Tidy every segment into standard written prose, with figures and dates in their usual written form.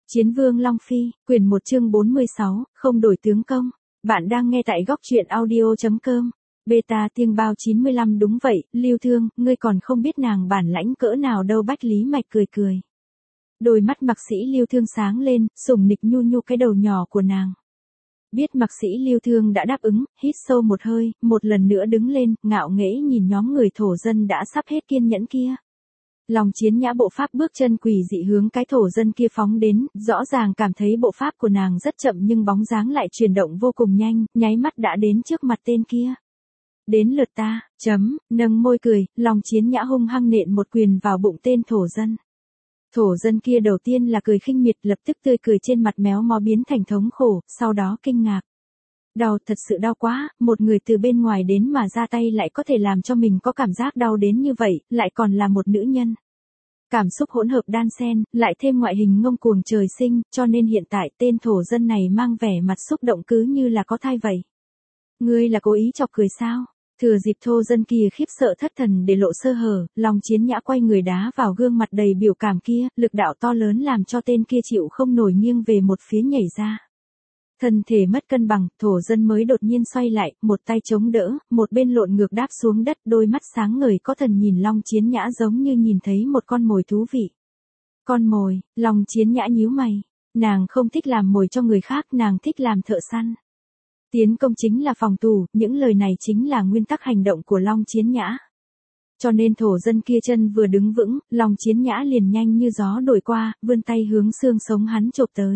Chiến vương Long Phi, quyển 1 chương 46, không đổi tướng công. Bạn đang nghe tại góc truyện audio.com. Beta tiên bao 95 đúng vậy, Lưu Thương, ngươi còn không biết nàng bản lãnh cỡ nào đâu. Bách Lý Mạch cười cười. Đôi mắt Mạc Sĩ Lưu Thương sáng lên, sủng nịch nhu nhu cái đầu nhỏ của nàng. Biết Mạc Sĩ Lưu Thương đã đáp ứng, hít sâu một hơi, một lần nữa đứng lên, ngạo nghễ nhìn nhóm người thổ dân đã sắp hết kiên nhẫn kia. Lòng Chiến Nhã bộ pháp bước chân quỷ dị hướng cái thổ dân kia phóng đến, rõ ràng cảm thấy bộ pháp của nàng rất chậm nhưng bóng dáng lại chuyển động vô cùng nhanh, nháy mắt đã đến trước mặt tên kia. Đến lượt ta, nâng môi cười, Lòng Chiến Nhã hung hăng nện một quyền vào bụng tên thổ dân. Thổ dân kia đầu tiên là cười khinh miệt, lập tức tươi cười trên mặt méo mó biến thành thống khổ, sau đó kinh ngạc. Đau, thật sự đau quá, một người từ bên ngoài đến mà ra tay lại có thể làm cho mình có cảm giác đau đến như vậy, lại còn là một nữ nhân. Cảm xúc hỗn hợp đan xen, lại thêm ngoại hình ngông cuồng trời sinh, cho nên hiện tại tên thổ dân này mang vẻ mặt xúc động cứ như là có thai vậy. Ngươi là cố ý chọc cười sao? Thừa dịp thô dân kia khiếp sợ thất thần để lộ sơ hở, Lòng Chiến Nhã quay người đá vào gương mặt đầy biểu cảm kia, lực đạo to lớn làm cho tên kia chịu không nổi nghiêng về một phía nhảy ra. Thân thể mất cân bằng, thổ dân mới đột nhiên xoay lại, một tay chống đỡ, một bên lộn ngược đáp xuống đất, đôi mắt sáng ngời có thần nhìn Long Chiến Nhã giống như nhìn thấy một con mồi thú vị. Con mồi, Long Chiến Nhã nhíu mày. Nàng không thích làm mồi cho người khác, nàng thích làm thợ săn. Tiến công chính là phòng thủ, những lời này chính là nguyên tắc hành động của Long Chiến Nhã. Cho nên thổ dân kia chân vừa đứng vững, Long Chiến Nhã liền nhanh như gió đổi qua, vươn tay hướng xương sống hắn chộp tới.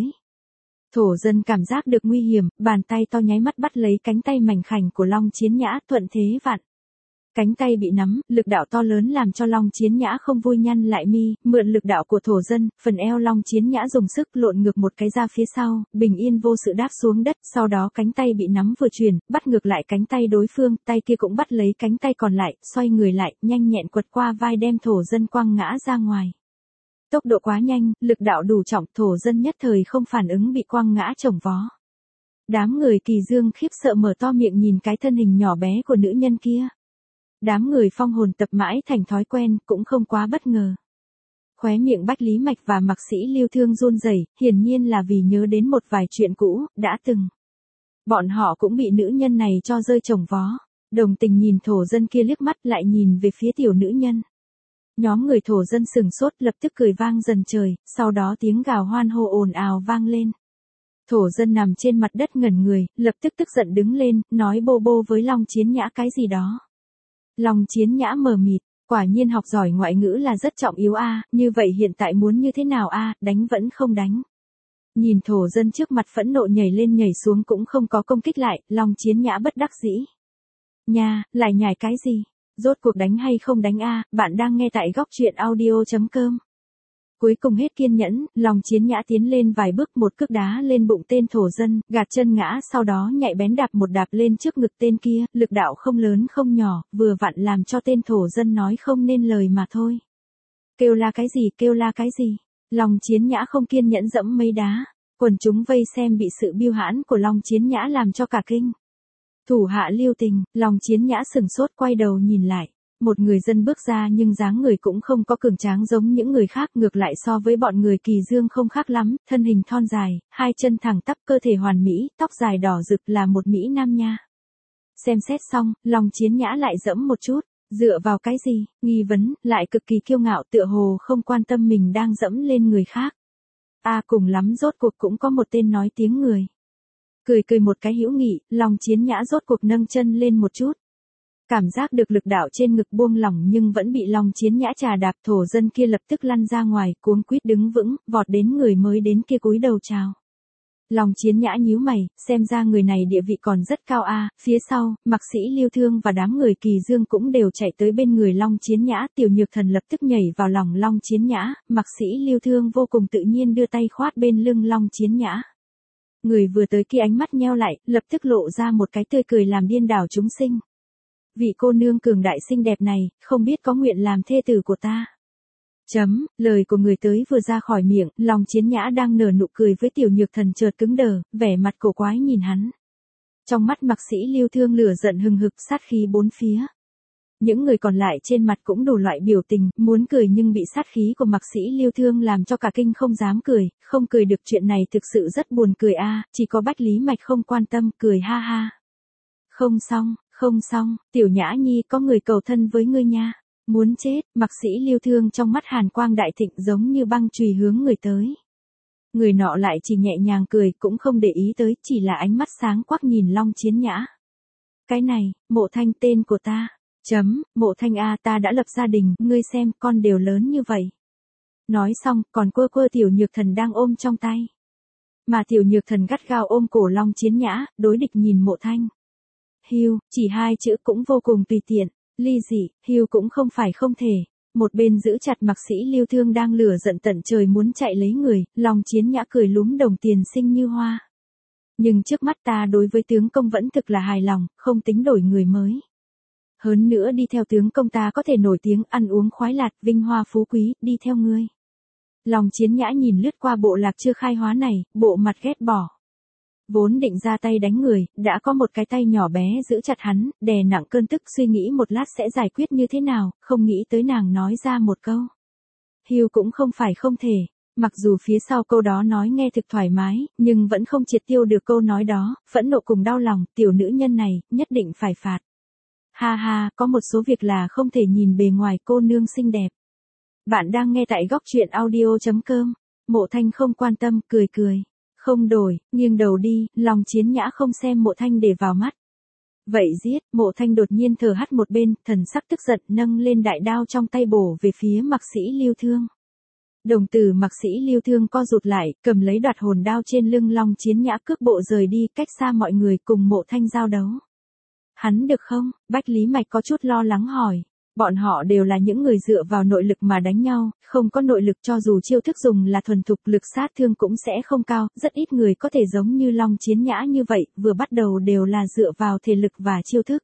Thổ dân cảm giác được nguy hiểm, bàn tay to nháy mắt bắt lấy cánh tay mảnh khảnh của Long Chiến Nhã, thuận thế vặn. Cánh tay bị nắm, lực đạo to lớn làm cho Long Chiến Nhã không vui nhăn lại mi, mượn lực đạo của thổ dân, phần eo Long Chiến Nhã dùng sức lộn ngược một cái ra phía sau, bình yên vô sự đáp xuống đất, sau đó cánh tay bị nắm vừa chuyển, bắt ngược lại cánh tay đối phương, tay kia cũng bắt lấy cánh tay còn lại, xoay người lại, nhanh nhẹn quật qua vai đem thổ dân quăng ngã ra ngoài. Tốc độ quá nhanh, lực đạo đủ trọng, thổ dân nhất thời không phản ứng bị quăng ngã chồng vó. Đám người Kỳ Dương khiếp sợ mở to miệng nhìn cái thân hình nhỏ bé của nữ nhân kia. Đám người Phong Hồn tập mãi thành thói quen, cũng không quá bất ngờ. Khóe miệng Bách Lý Mạch và Mạc Sĩ Lưu Thương run rẩy, hiển nhiên là vì nhớ đến một vài chuyện cũ, đã từng. Bọn họ cũng bị nữ nhân này cho rơi chồng vó. Đồng tình nhìn thổ dân kia liếc mắt lại nhìn về phía tiểu nữ nhân. Nhóm người thổ dân sừng sốt lập tức cười vang dần trời, sau đó tiếng gào hoan hô ồn ào vang lên. Thổ dân nằm trên mặt đất ngẩn người, lập tức tức giận đứng lên, nói bô bô với Long Chiến Nhã cái gì đó. Long Chiến Nhã mờ mịt, quả nhiên học giỏi ngoại ngữ là rất trọng yếu a, như vậy hiện tại muốn như thế nào a, đánh vẫn không đánh. Nhìn thổ dân trước mặt phẫn nộ nhảy lên nhảy xuống cũng không có công kích lại, Long Chiến Nhã bất đắc dĩ. Nha, lại nhảy cái gì? Rốt cuộc đánh hay không đánh a, bạn đang nghe tại góc truyện audio.com. Cuối cùng hết kiên nhẫn, Long Chiến Nhã tiến lên vài bước, một cước đá lên bụng tên thổ dân, gạt chân ngã, sau đó nhạy bén đạp một đạp lên trước ngực tên kia, lực đạo không lớn không nhỏ, vừa vặn làm cho tên thổ dân nói không nên lời mà thôi. Kêu la cái gì, kêu la cái gì? Long Chiến Nhã không kiên nhẫn dẫm mấy đá, quần chúng vây xem bị sự biêu hãn của Long Chiến Nhã làm cho cả kinh. Thủ hạ lưu tình, Long Chiến Nhã sừng sốt quay đầu nhìn lại. Một người dân bước ra nhưng dáng người cũng không có cường tráng giống những người khác, ngược lại so với bọn người Kỳ Dương không khác lắm, thân hình thon dài, hai chân thẳng tắp, cơ thể hoàn mỹ, tóc dài đỏ rực là một mỹ nam nha. Xem xét xong, Long Chiến Nhã lại dẫm một chút, dựa vào cái gì, nghi vấn, lại cực kỳ kiêu ngạo tựa hồ không quan tâm mình đang dẫm lên người khác. Cùng lắm rốt cuộc cũng có một tên nói tiếng người. Cười một cái hữu nghị, Long Chiến Nhã rốt cuộc nâng chân lên một chút. Cảm giác được lực đạo trên ngực buông lỏng nhưng vẫn bị Long Chiến Nhã trà đạp, thổ dân kia lập tức lăn ra ngoài, cuống quýt đứng vững, vọt đến người mới đến kia cúi đầu chào. Long Chiến Nhã nhíu mày, xem ra người này địa vị còn rất cao a. Phía sau, Mạc Sĩ Lưu Thương và đám người Kỳ Dương cũng đều chạy tới bên người Long Chiến Nhã, Tiểu Nhược Thần lập tức nhảy vào lòng Long Chiến Nhã, Mạc Sĩ Lưu Thương vô cùng tự nhiên đưa tay khoát bên lưng Long Chiến Nhã. Người vừa tới kia ánh mắt nheo lại, lập tức lộ ra một cái tươi cười làm điên đảo chúng sinh. Vị cô nương cường đại xinh đẹp này, không biết có nguyện làm thê tử của ta. Lời của người tới vừa ra khỏi miệng, Long Chiến Nhã đang nở nụ cười với Tiểu Nhược Thần chợt cứng đờ, vẻ mặt cổ quái nhìn hắn. Trong mắt Mạc Sĩ Lưu Thương lửa giận hừng hực, sát khí bốn phía. Những người còn lại trên mặt cũng đủ loại biểu tình, muốn cười nhưng bị sát khí của Mạc Sĩ Lưu Thương làm cho cả kinh không dám cười, không cười được, chuyện này thực sự rất buồn cười a, chỉ có Bách Lý Mạch không quan tâm, cười ha ha. Không xong, Tiểu Nhã Nhi có người cầu thân với ngươi nha. Muốn chết, Mạc Sĩ Lưu Thương trong mắt hàn quang đại thịnh giống như băng chùy hướng người tới. Người nọ lại chỉ nhẹ nhàng cười, cũng không để ý tới, chỉ là ánh mắt sáng quắc nhìn Long Chiến Nhã. Cái này, Mộ Thanh tên của ta. Mộ Thanh a, ta đã lập gia đình, ngươi xem, con đều lớn như vậy. Nói xong, còn quơ quơ Tiểu Nhược Thần đang ôm trong tay. Mà Tiểu Nhược Thần gắt gao ôm cổ Long Chiến Nhã, đối địch nhìn Mộ Thanh. Hưu, chỉ hai chữ cũng vô cùng tùy tiện, ly dị, hưu cũng không phải không thể. Một bên giữ chặt Mạc Sĩ Lưu Thương đang lửa giận tận trời muốn chạy lấy người, Long Chiến Nhã cười lúm đồng tiền xinh như hoa. Nhưng trước mắt ta đối với tướng công vẫn thực là hài lòng, không tính đổi người mới. Hơn nữa đi theo tướng công ta có thể nổi tiếng ăn uống khoái lạc, vinh hoa phú quý, đi theo ngươi. Long Chiến Nhã nhìn lướt qua bộ lạc chưa khai hóa này, bộ mặt ghét bỏ. Vốn định ra tay đánh người, đã có một cái tay nhỏ bé giữ chặt hắn, đè nặng cơn tức, suy nghĩ một lát sẽ giải quyết như thế nào, không nghĩ tới nàng nói ra một câu. Hưu cũng không phải không thể, mặc dù phía sau câu đó nói nghe thực thoải mái, nhưng vẫn không triệt tiêu được câu nói đó, phẫn nộ cùng đau lòng, tiểu nữ nhân này, nhất định phải phạt. Ha ha, có một số việc là không thể nhìn bề ngoài, cô nương xinh đẹp. Bạn đang nghe tại góc truyện audio.com, Mộ Thanh không quan tâm, cười cười. Không đổi, nghiêng đầu đi, Long Chiến Nhã không xem Mộ Thanh để vào mắt. Vậy giết, Mộ Thanh đột nhiên thở hắt một bên, thần sắc tức giận nâng lên đại đao trong tay bổ về phía Mạc Sĩ Lưu Thương. Đồng tử Mạc Sĩ Lưu Thương co rụt lại, cầm lấy đoạt hồn đao trên lưng Long Chiến Nhã cước bộ rời đi, cách xa mọi người cùng Mộ Thanh giao đấu. Hắn được không? Bách Lý Mạch có chút lo lắng hỏi. Bọn họ đều là những người dựa vào nội lực mà đánh nhau, không có nội lực cho dù chiêu thức dùng là thuần thục, lực sát thương cũng sẽ không cao, rất ít người có thể giống như Long Chiến Nhã như vậy, vừa bắt đầu đều là dựa vào thể lực và chiêu thức.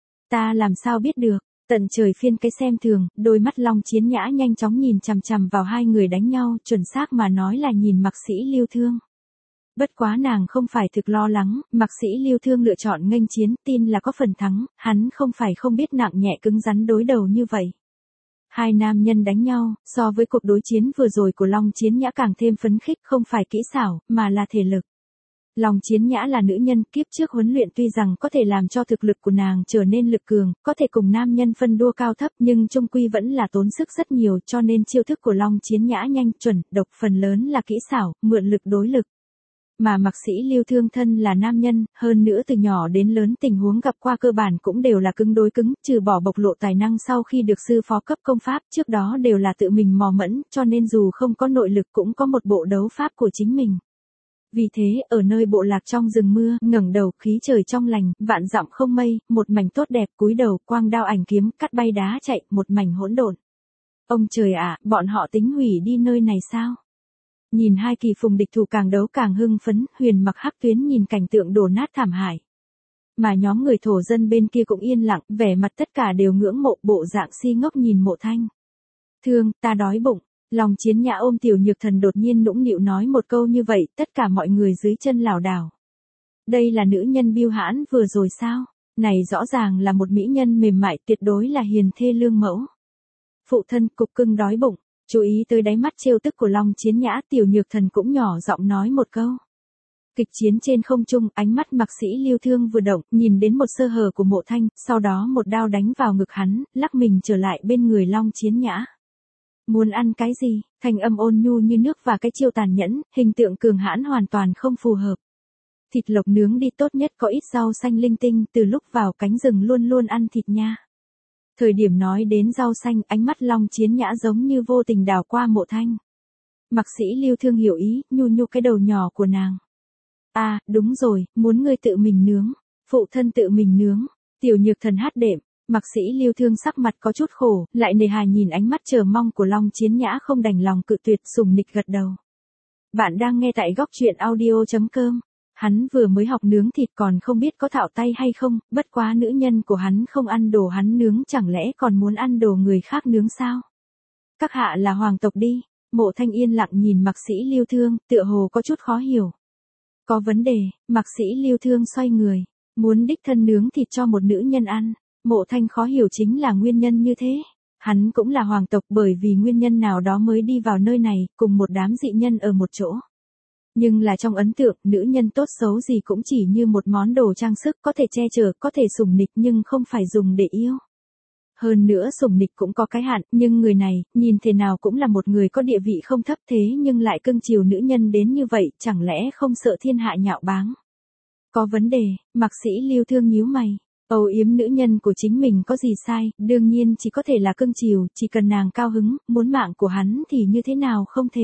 Ta làm sao biết được? Tận trời phiên cái xem thường, đôi mắt Long Chiến Nhã nhanh chóng nhìn chằm chằm vào hai người đánh nhau, chuẩn xác mà nói là nhìn Mạc Sĩ Lưu Thương. Bất quá nàng không phải thực lo lắng, Mạc Sĩ Lưu Thương lựa chọn nghênh chiến, tin là có phần thắng, hắn không phải không biết nặng nhẹ cứng rắn đối đầu như vậy. Hai nam nhân đánh nhau, so với cuộc đối chiến vừa rồi của Long Chiến Nhã càng thêm phấn khích, không phải kỹ xảo, mà là thể lực. Long Chiến Nhã là nữ nhân, kiếp trước huấn luyện tuy rằng có thể làm cho thực lực của nàng trở nên lực cường, có thể cùng nam nhân phân đua cao thấp, nhưng chung quy vẫn là tốn sức rất nhiều, cho nên chiêu thức của Long Chiến Nhã nhanh, chuẩn, độc, phần lớn là kỹ xảo, mượn lực đối lực. Mà Mạc Sĩ Lưu Thương thân là nam nhân, hơn nữa từ nhỏ đến lớn tình huống gặp qua cơ bản cũng đều là cứng đối cứng, trừ bỏ bộc lộ tài năng sau khi được sư phó cấp công pháp, trước đó đều là tự mình mò mẫm, cho nên dù không có nội lực cũng có một bộ đấu pháp của chính mình. Vì thế, ở nơi bộ lạc trong rừng mưa, ngẩng đầu, khí trời trong lành, vạn dặm không mây, một mảnh tốt đẹp, cúi đầu, quang đao ảnh kiếm, cắt bay đá chạy, một mảnh hỗn độn. Ông trời ạ, bọn họ tính hủy đi nơi này sao? Nhìn hai kỳ phùng địch thủ càng đấu càng hưng phấn, Huyền Mặc Hắc Tuyến nhìn cảnh tượng đổ nát thảm hại. Mà nhóm người thổ dân bên kia cũng yên lặng, vẻ mặt tất cả đều ngưỡng mộ, bộ dạng si ngốc nhìn Mộ Thanh. Thương, ta đói bụng. Long Chiến Nhã ôm Tiểu Nhược Thần đột nhiên nũng nịu nói một câu như vậy, tất cả mọi người dưới chân lảo đảo. Đây là nữ nhân biêu hãn vừa rồi sao? Này rõ ràng là một mỹ nhân mềm mại, tuyệt đối là hiền thê lương mẫu. Phụ thân, cục cưng đói bụng. Chú ý tới đáy mắt trêu tức của Long Chiến Nhã, Tiểu Nhược Thần cũng nhỏ giọng nói một câu. Kịch chiến trên không trung, ánh mắt Mạc Sĩ Lưu Thương vừa động, nhìn đến một sơ hở của Mộ Thanh, sau đó một đao đánh vào ngực hắn, lắc mình trở lại bên người Long Chiến Nhã. Muốn ăn cái gì? Thanh âm ôn nhu như nước và cái chiêu tàn nhẫn, hình tượng cường hãn hoàn toàn không phù hợp. Thịt lộc nướng đi, tốt nhất có ít rau xanh linh tinh, từ lúc vào cánh rừng luôn luôn ăn thịt nha. Thời điểm nói đến rau xanh, ánh mắt Long Chiến Nhã giống như vô tình đảo qua Mộ Thanh. Mạc Sĩ Lưu Thương hiểu ý, nhu nhu cái đầu nhỏ của nàng. À, đúng rồi, muốn ngươi tự mình nướng. Phụ thân tự mình nướng. Tiểu Nhược Thần hát đệm. Mạc Sĩ Lưu Thương sắc mặt có chút khổ, lại nề hà nhìn ánh mắt chờ mong của Long Chiến Nhã không đành lòng cự tuyệt, sùng nịch gật đầu. Bạn đang nghe tại góc truyện audio.com. Hắn vừa mới học nướng thịt còn không biết có thạo tay hay không, bất quá nữ nhân của hắn không ăn đồ hắn nướng, chẳng lẽ còn muốn ăn đồ người khác nướng sao? Các hạ là hoàng tộc đi. Mộ Thanh yên lặng nhìn Mạc Sĩ Lưu Thương, tựa hồ có chút khó hiểu. Có vấn đề. Mạc Sĩ Lưu Thương xoay người, muốn đích thân nướng thịt cho một nữ nhân ăn. Mộ Thanh khó hiểu chính là nguyên nhân như thế. Hắn cũng là hoàng tộc bởi vì nguyên nhân nào đó mới đi vào nơi này, cùng một đám dị nhân ở một chỗ. Nhưng là trong ấn tượng, nữ nhân tốt xấu gì cũng chỉ như một món đồ trang sức có thể che chở, có thể sủng nịch nhưng không phải dùng để yêu. Hơn nữa sủng nịch cũng có cái hạn, nhưng người này, nhìn thế nào cũng là một người có địa vị không thấp thế nhưng lại cưng chiều nữ nhân đến như vậy, chẳng lẽ không sợ thiên hạ nhạo báng. Có vấn đề, Mạc Sĩ Lưu Thương nhíu mày. Âu yếm nữ nhân của chính mình có gì sai, đương nhiên chỉ có thể là cưng chiều, chỉ cần nàng cao hứng, muốn mạng của hắn thì như thế nào không thể.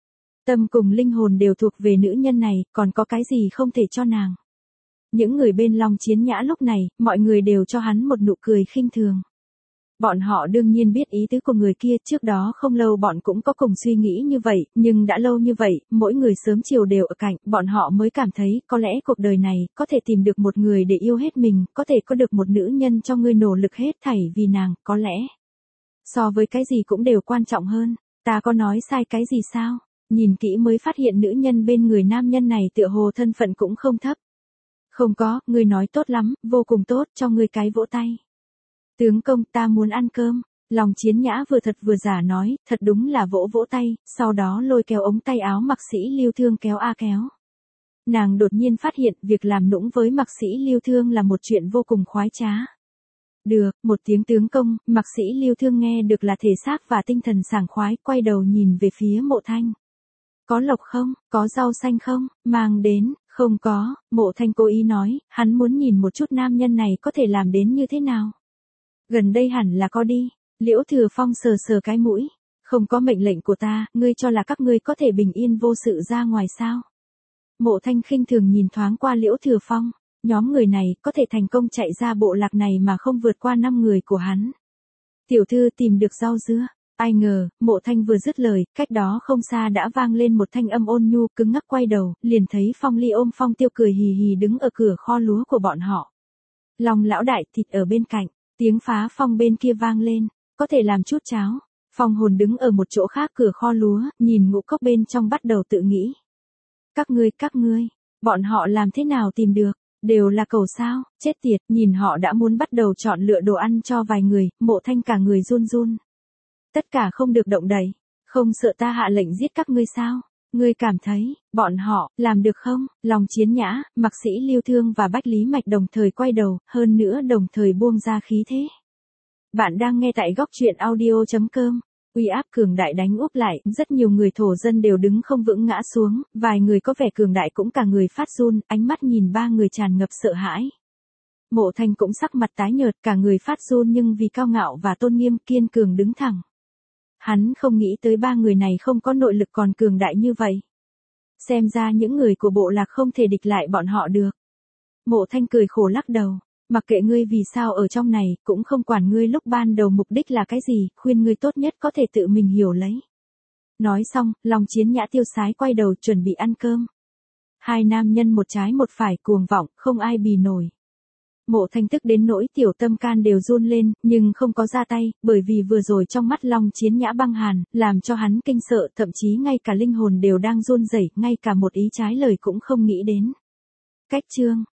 Tâm cùng linh hồn đều thuộc về nữ nhân này, còn có cái gì không thể cho nàng. Những người bên Long Chiến Nhã lúc này, mọi người đều cho hắn một nụ cười khinh thường. Bọn họ đương nhiên biết ý tứ của người kia, trước đó không lâu bọn cũng có cùng suy nghĩ như vậy, nhưng đã lâu như vậy, mỗi người sớm chiều đều ở cạnh, bọn họ mới cảm thấy, có lẽ cuộc đời này, có thể tìm được một người để yêu hết mình, có thể có được một nữ nhân cho ngươi nỗ lực hết thảy vì nàng, có lẽ. So với cái gì cũng đều quan trọng hơn, ta có nói sai cái gì sao? Nhìn kỹ mới phát hiện nữ nhân bên người nam nhân này tựa hồ thân phận cũng không thấp. Không có, ngươi nói tốt lắm, vô cùng tốt, cho ngươi cái vỗ tay. Tướng công, ta muốn ăn cơm. Long Chiến Nhã vừa thật vừa giả nói, thật đúng là vỗ vỗ tay, sau đó lôi kéo ống tay áo Mạc Sĩ Lưu Thương kéo a kéo. Nàng đột nhiên phát hiện việc làm nũng với Mạc Sĩ Lưu Thương là một chuyện vô cùng khoái trá. Được, một tiếng tướng công, Mạc Sĩ Lưu Thương nghe được là thể xác và tinh thần sảng khoái, quay đầu nhìn về phía Mộ Thanh. Có lộc không, có rau xanh không, mang đến, không có, Mộ Thanh cố ý nói, hắn muốn nhìn một chút nam nhân này có thể làm đến như thế nào. Gần đây hẳn là có đi, Liễu Thừa Phong sờ sờ cái mũi, không có mệnh lệnh của ta, ngươi cho là các ngươi có thể bình yên vô sự ra ngoài sao. Mộ Thanh khinh thường nhìn thoáng qua Liễu Thừa Phong, nhóm người này có thể thành công chạy ra bộ lạc này mà không vượt qua 5 người của hắn. Tiểu thư tìm được rau dưa, ai ngờ, Mộ Thanh vừa dứt lời, cách đó không xa đã vang lên một thanh âm ôn nhu, cứng ngắc quay đầu, liền thấy Phong Ly ôm Phong Tiêu cười hì hì đứng ở cửa kho lúa của bọn họ. Long lão đại thịt ở bên cạnh. Tiếng phá phong bên kia vang lên, có thể làm chút cháo. Phong Hồn đứng ở một chỗ khác cửa kho lúa, nhìn ngũ cốc bên trong bắt đầu tự nghĩ. Các ngươi, bọn họ làm thế nào tìm được, đều là cầu sao, chết tiệt, nhìn họ đã muốn bắt đầu chọn lựa đồ ăn cho vài người, Mộ Thanh cả người run run. Tất cả không được động đậy, không sợ ta hạ lệnh giết các ngươi sao? Ngươi cảm thấy, bọn họ, làm được không? Long Chiến Nhã, Mạc Sĩ Lưu Thương và Bách Lý Mạch đồng thời quay đầu, hơn nữa đồng thời buông ra khí thế. Bạn đang nghe tại góc truyện audio.com. Uy áp cường đại đánh úp lại, rất nhiều người thổ dân đều đứng không vững ngã xuống, vài người có vẻ cường đại cũng cả người phát run, ánh mắt nhìn ba người tràn ngập sợ hãi. Mộ Thanh cũng sắc mặt tái nhợt, cả người phát run nhưng vì cao ngạo và tôn nghiêm kiên cường đứng thẳng. Hắn không nghĩ tới ba người này không có nội lực còn cường đại như vậy. Xem ra những người của bộ lạc không thể địch lại bọn họ được. Mộ Thanh cười khổ lắc đầu, mặc kệ ngươi vì sao ở trong này, cũng không quản ngươi lúc ban đầu mục đích là cái gì, khuyên ngươi tốt nhất có thể tự mình hiểu lấy. Nói xong, Long Chiến Nhã tiêu sái quay đầu chuẩn bị ăn cơm. Hai nam nhân một trái một phải cuồng vọng, không ai bì nổi. Mộ Thanh tức đến nỗi tiểu tâm can đều run lên, nhưng không có ra tay, bởi vì vừa rồi trong mắt Long Chiến Nhã băng hàn, làm cho hắn kinh sợ, thậm chí ngay cả linh hồn đều đang run rẩy, ngay cả một ý trái lời cũng không nghĩ đến. Cách chương